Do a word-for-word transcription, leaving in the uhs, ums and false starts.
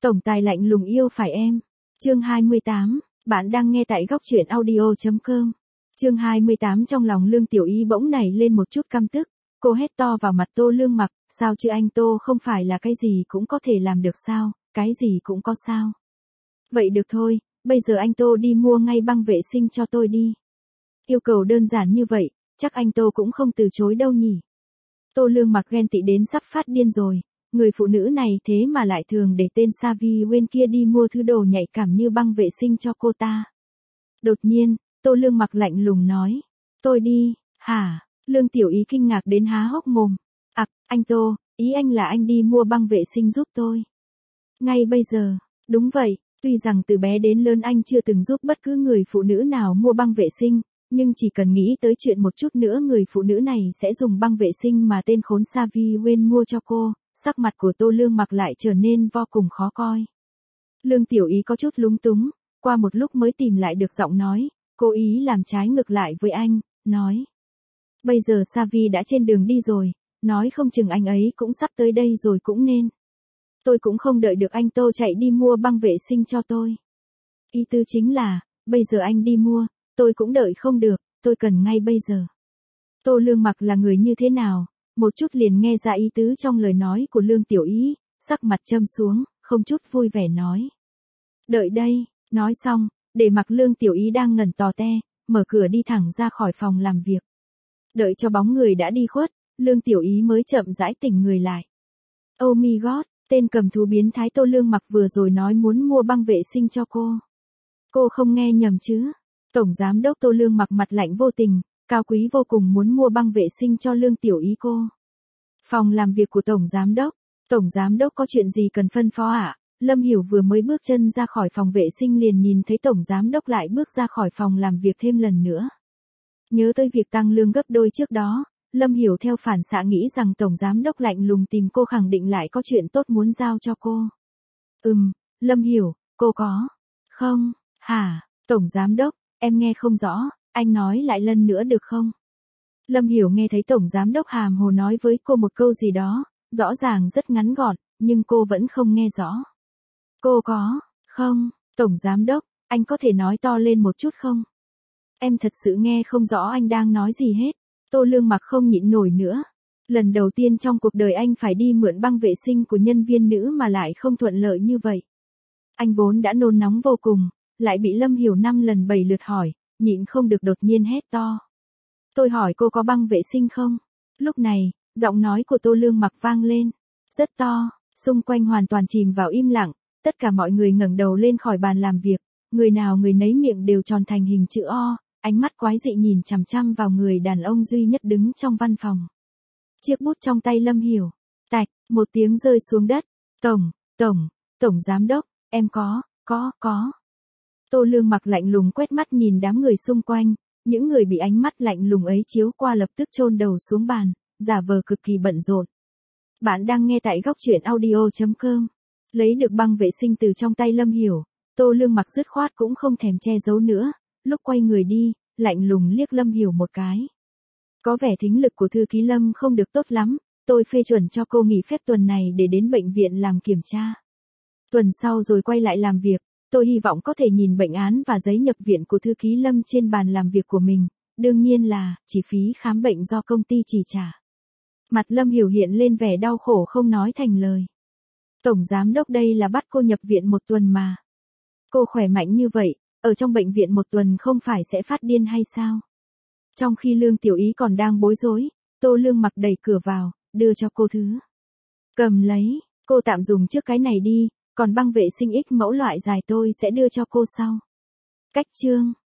Tổng tài lạnh lùng yêu phải em. Chương hai mươi tám, bạn đang nghe tại góc truyện audio chấm com. Chương hai mươi tám trong lòng Lương Tiểu Ý bỗng nảy lên một chút căm tức, cô hét to vào mặt Tô Lương Mặc, sao chứ anh Tô không phải là cái gì cũng có thể làm được sao, cái gì cũng có sao. Vậy được thôi, bây giờ anh Tô đi mua ngay băng vệ sinh cho tôi đi. Yêu cầu đơn giản như vậy, chắc anh Tô cũng không từ chối đâu nhỉ. Tô Lương Mặc ghen tị đến sắp phát điên rồi. Người phụ nữ này thế mà lại thường để tên Sa Vi Uyên kia đi mua thứ đồ nhạy cảm như băng vệ sinh cho cô ta. Đột nhiên, Tô Lương Mặc lạnh lùng nói. Tôi đi, hả? Lương Tiểu Ý kinh ngạc đến há hốc mồm. Ặc, à, anh Tô, ý anh là anh đi mua băng vệ sinh giúp tôi. Ngay bây giờ, đúng vậy, tuy rằng từ bé đến lớn anh chưa từng giúp bất cứ người phụ nữ nào mua băng vệ sinh, nhưng chỉ cần nghĩ tới chuyện một chút nữa người phụ nữ này sẽ dùng băng vệ sinh mà tên khốn Sa Vi Uyên mua cho cô. Sắc mặt của Tô Lương Mặc lại trở nên vô cùng khó coi. Lương Tiểu Ý có chút lúng túng, qua một lúc mới tìm lại được giọng nói, cố ý làm trái ngược lại với anh, nói. Bây giờ Sa Vi đã trên đường đi rồi, nói không chừng anh ấy cũng sắp tới đây rồi cũng nên. Tôi cũng không đợi được anh Tô chạy đi mua băng vệ sinh cho tôi. Ý tư chính là, bây giờ anh đi mua, tôi cũng đợi không được, tôi cần ngay bây giờ. Tô Lương Mặc là người như thế nào? Một chút liền nghe ra ý tứ trong lời nói của Lương Tiểu Ý, sắc mặt châm xuống, không chút vui vẻ nói. Đợi đây, nói xong, để mặc Lương Tiểu Ý đang ngẩn tò te, mở cửa đi thẳng ra khỏi phòng làm việc. Đợi cho bóng người đã đi khuất, Lương Tiểu Ý mới chậm rãi tỉnh người lại. Oh my god, tên cầm thú biến thái Tô Lương Mặc vừa rồi nói muốn mua băng vệ sinh cho cô. Cô không nghe nhầm chứ? Tổng giám đốc Tô Lương Mặc mặt lạnh vô tình. Cao quý vô cùng muốn mua băng vệ sinh cho Lương Tiểu Ý cô. Phòng làm việc của Tổng Giám Đốc. Tổng Giám Đốc có chuyện gì cần phân phó ạ? À? Lâm Hiểu vừa mới bước chân ra khỏi phòng vệ sinh liền nhìn thấy Tổng Giám Đốc lại bước ra khỏi phòng làm việc thêm lần nữa. Nhớ tới việc tăng lương gấp đôi trước đó, Lâm Hiểu theo phản xạ nghĩ rằng Tổng Giám Đốc lạnh lùng tìm cô khẳng định lại có chuyện tốt muốn giao cho cô. Ừm, Lâm Hiểu, cô có. Không, hả, Tổng Giám Đốc, em nghe không rõ. Anh nói lại lần nữa được không? Lâm Hiểu nghe thấy Tổng Giám Đốc hàm hồ nói với cô một câu gì đó, rõ ràng rất ngắn gọn, nhưng cô vẫn không nghe rõ. Cô có, không, Tổng Giám Đốc, anh có thể nói to lên một chút không? Em thật sự nghe không rõ anh đang nói gì hết. Tô Lương Mặc không nhịn nổi nữa. Lần đầu tiên trong cuộc đời anh phải đi mượn băng vệ sinh của nhân viên nữ mà lại không thuận lợi như vậy. Anh vốn đã nôn nóng vô cùng, lại bị Lâm Hiểu năm lần bảy lượt hỏi. Nhịn không được đột nhiên hét to. Tôi hỏi cô có băng vệ sinh không? Lúc này, giọng nói của Tô Lương Mặc vang lên. Rất to, xung quanh hoàn toàn chìm vào im lặng, tất cả mọi người ngẩng đầu lên khỏi bàn làm việc, người nào người nấy miệng đều tròn thành hình chữ O, ánh mắt quái dị nhìn chằm chằm vào người đàn ông duy nhất đứng trong văn phòng. Chiếc bút trong tay Lâm Hiểu, tạch, một tiếng rơi xuống đất. Tổng, tổng, tổng giám đốc, em có, có, có. Tô Lương Mặc lạnh lùng quét mắt nhìn đám người xung quanh, những người bị ánh mắt lạnh lùng ấy chiếu qua lập tức chôn đầu xuống bàn, giả vờ cực kỳ bận rộn. Bạn đang nghe tại góc truyện audio chấm com. Lấy được băng vệ sinh từ trong tay Lâm Hiểu, Tô Lương Mặc dứt khoát cũng không thèm che giấu nữa, lúc quay người đi, lạnh lùng liếc Lâm Hiểu một cái. Có vẻ thính lực của thư ký Lâm không được tốt lắm, tôi phê chuẩn cho cô nghỉ phép tuần này để đến bệnh viện làm kiểm tra. Tuần sau rồi quay lại làm việc. Tôi hy vọng có thể nhìn bệnh án và giấy nhập viện của thư ký Lâm trên bàn làm việc của mình, đương nhiên là, chi phí khám bệnh do công ty chỉ trả. Mặt Lâm Hiểu hiện lên vẻ đau khổ không nói thành lời. Tổng giám đốc đây là bắt cô nhập viện một tuần mà. Cô khỏe mạnh như vậy, ở trong bệnh viện một tuần không phải sẽ phát điên hay sao? Trong khi Lương Tiểu Ý còn đang bối rối, Tô Lương Mặc đẩy cửa vào, đưa cho cô thứ. Cầm lấy, cô tạm dùng trước cái này đi. Còn băng vệ sinh X mẫu loại dài tôi sẽ đưa cho cô sau. Cách chương.